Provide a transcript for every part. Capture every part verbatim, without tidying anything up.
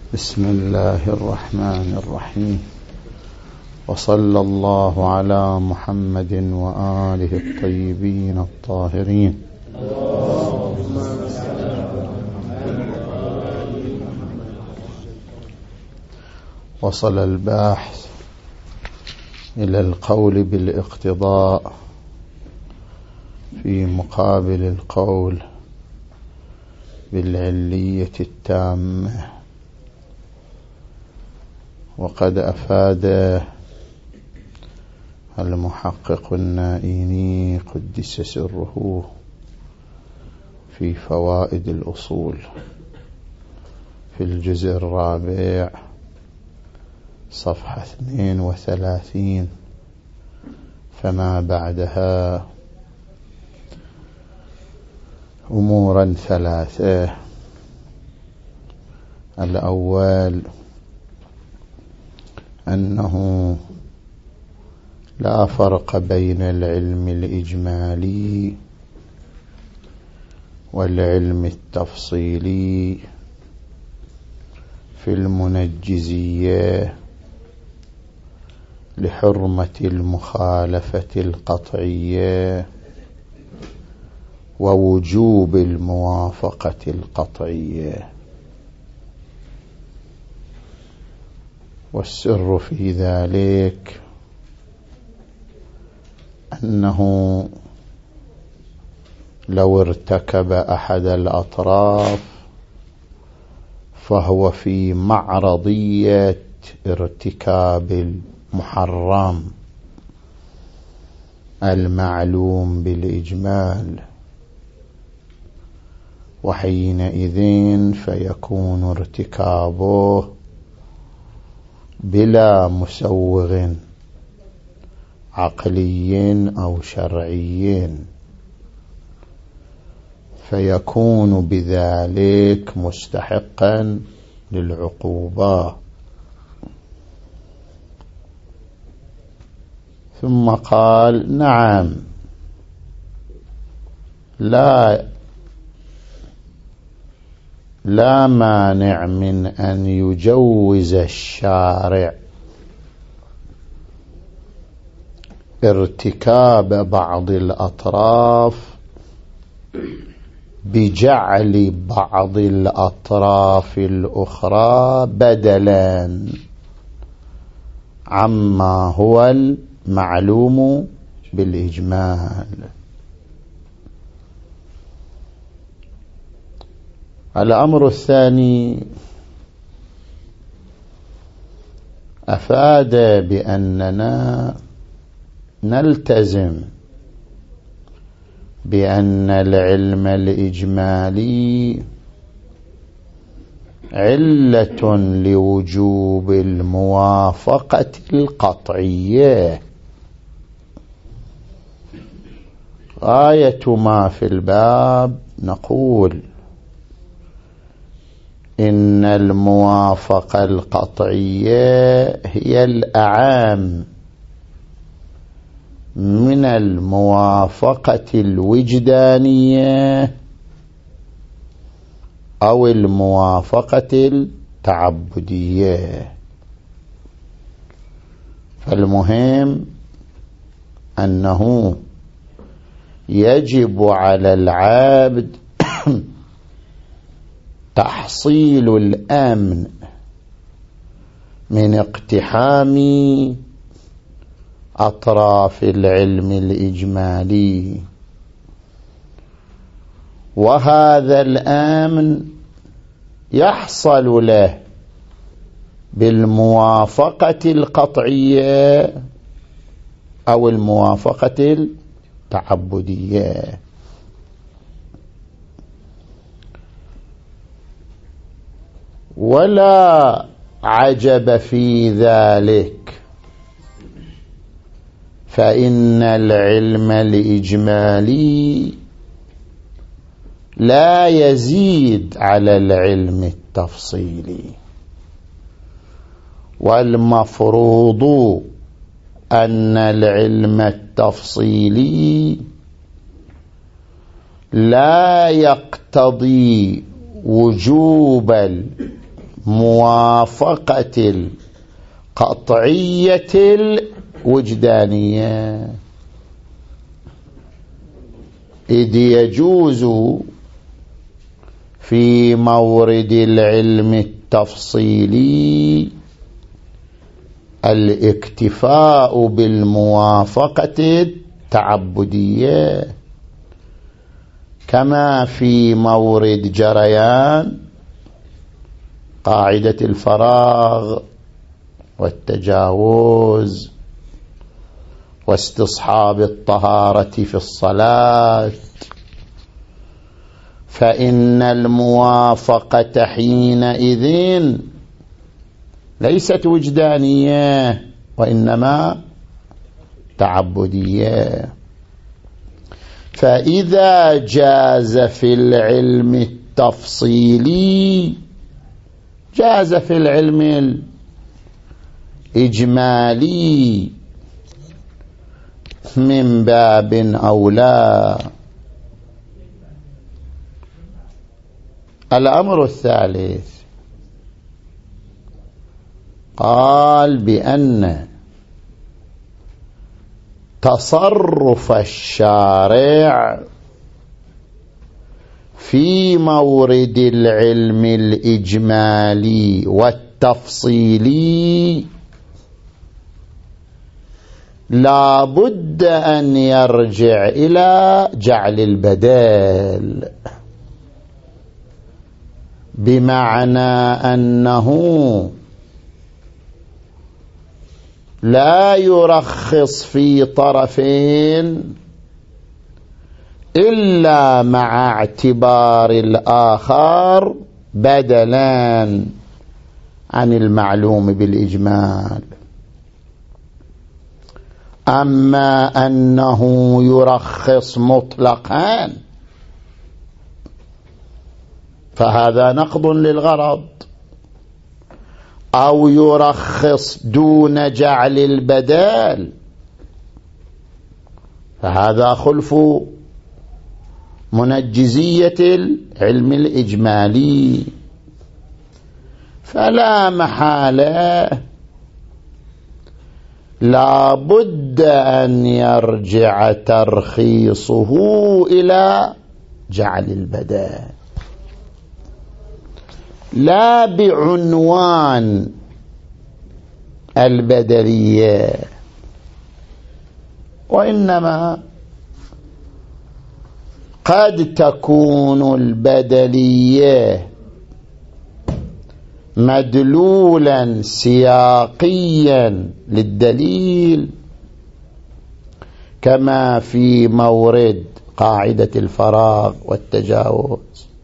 بسم الله الرحمن الرحيم، وصلى الله على محمد وآله الطيبين الطاهرين. وصل الباحث إلى القول بالاقتضاء في مقابل القول بالعلية التامة، وقد أفاد المحقق النائيني قدس سره في فوائد الأصول في الجزء الرابع صفحة اثنين وثلاثين فما بعدها أمورا ثلاثة. الأول أنه لا فرق بين العلم الإجمالي والعلم التفصيلي في المنجزية لحرمة المخالفة القطعية ووجوب الموافقة القطعية، والسر في ذلك أنه لو ارتكب أحد الأطراف فهو في معرضية ارتكاب المحرم المعلوم بالإجمال، وحينئذ فيكون ارتكابه بلا مسوغ عقلي أو شرعي، فيكون بذلك مستحقا للعقوبة. ثم قال: نعم، لا لا مانع من أن يجوز الشارع ارتكاب بعض الأطراف بجعل بعض الأطراف الأخرى بدلا عما هو المعلوم بالإجمال. الأمر الثاني أفاد بأننا نلتزم بأن العلم الإجمالي علة لوجوب الموافقة القطعية. غاية ما في الباب نقول إن الموافقة القطعية هي الأعم من الموافقة الوجدانية أو الموافقة التعبدية. فالمهم أنه يجب على العبد تحصيل الأمن من اقتحام أطراف العلم الإجمالي، وهذا الأمن يحصل له بالموافقة القطعية أو الموافقة التعبدية. ولا عجب في ذلك، فإن العلم الإجمالي لا يزيد على العلم التفصيلي، والمفروض أن العلم التفصيلي لا يقتضي وجوب موافقة القطعية الوجدانية، إذ يجوز في مورد العلم التفصيلي الاكتفاء بالموافقة التعبدية، كما في مورد جريان قاعدة الفراغ والتجاوز واستصحاب الطهارة في الصلاة، فإن الموافقة حينئذ ليست وجدانية وإنما تعبدية. فإذا جاز في العلم التفصيلي جاز في العلم الإجمالي من باب أولى. الأمر الثالث قال بأن تصرف الشارع في مورد العلم الإجمالي والتفصيلي لا بد أن يرجع إلى جعل البدال، بمعنى أنه لا يرخص في طرفين إلا مع اعتبار الآخر بدلا عن المعلوم بالإجمال. أما أنه يرخص مطلقا فهذا نقض للغرض، أو يرخص دون جعل البدال فهذا خلف منجزية العلم الإجمالي. فلا محالة لا بد أن يرجع ترخيصه إلى جعل البدال، لا بعنوان البدلية، وإنما قد تكون البدلية مدلولا سياقيا للدليل، كما في مورد قاعدة الفراغ والتجاوز،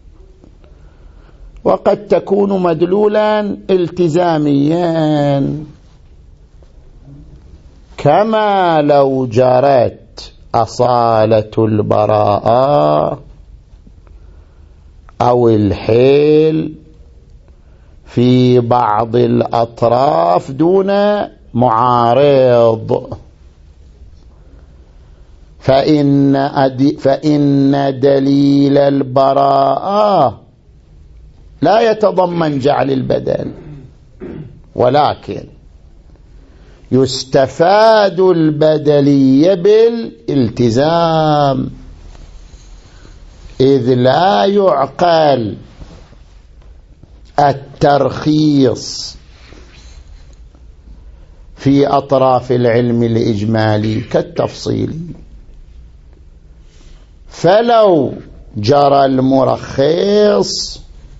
وقد تكون مدلولا التزاميا، كما لو جرت أصالة البراءة أو الحيل في بعض الأطراف دون معارض، فإن, فإن دليل البراءة لا يتضمن جعل البدل، ولكن يستفاد البدلية بالالتزام، إذ لا يعقل الترخيص في أطراف العلم الإجمالي كالتفصيلي. فلو جرى المرخص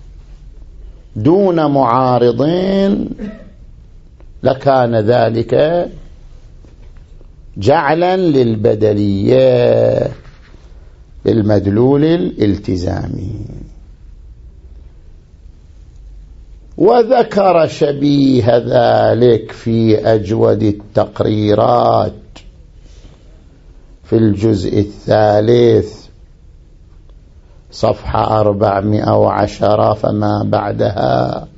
دون معارضين لكان ذلك جعلا للبدلية بالمدلول الالتزامي. وذكر شبيه ذلك في أجود التقريرات في الجزء الثالث صفحة أربعمائة وعشرة فما بعدها،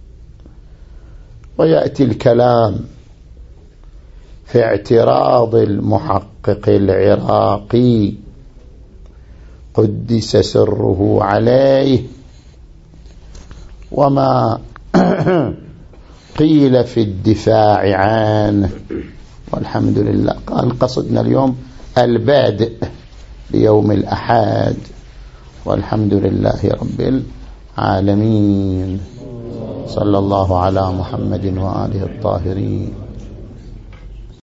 ويأتي الكلام في اعتراض المحقق العراقي قدس سره عليه وما قيل في الدفاع عنه، والحمد لله. قال قصدنا اليوم البادئ ليوم الأحد، والحمد لله رب العالمين. صلى الله على محمد وآله الطاهرين.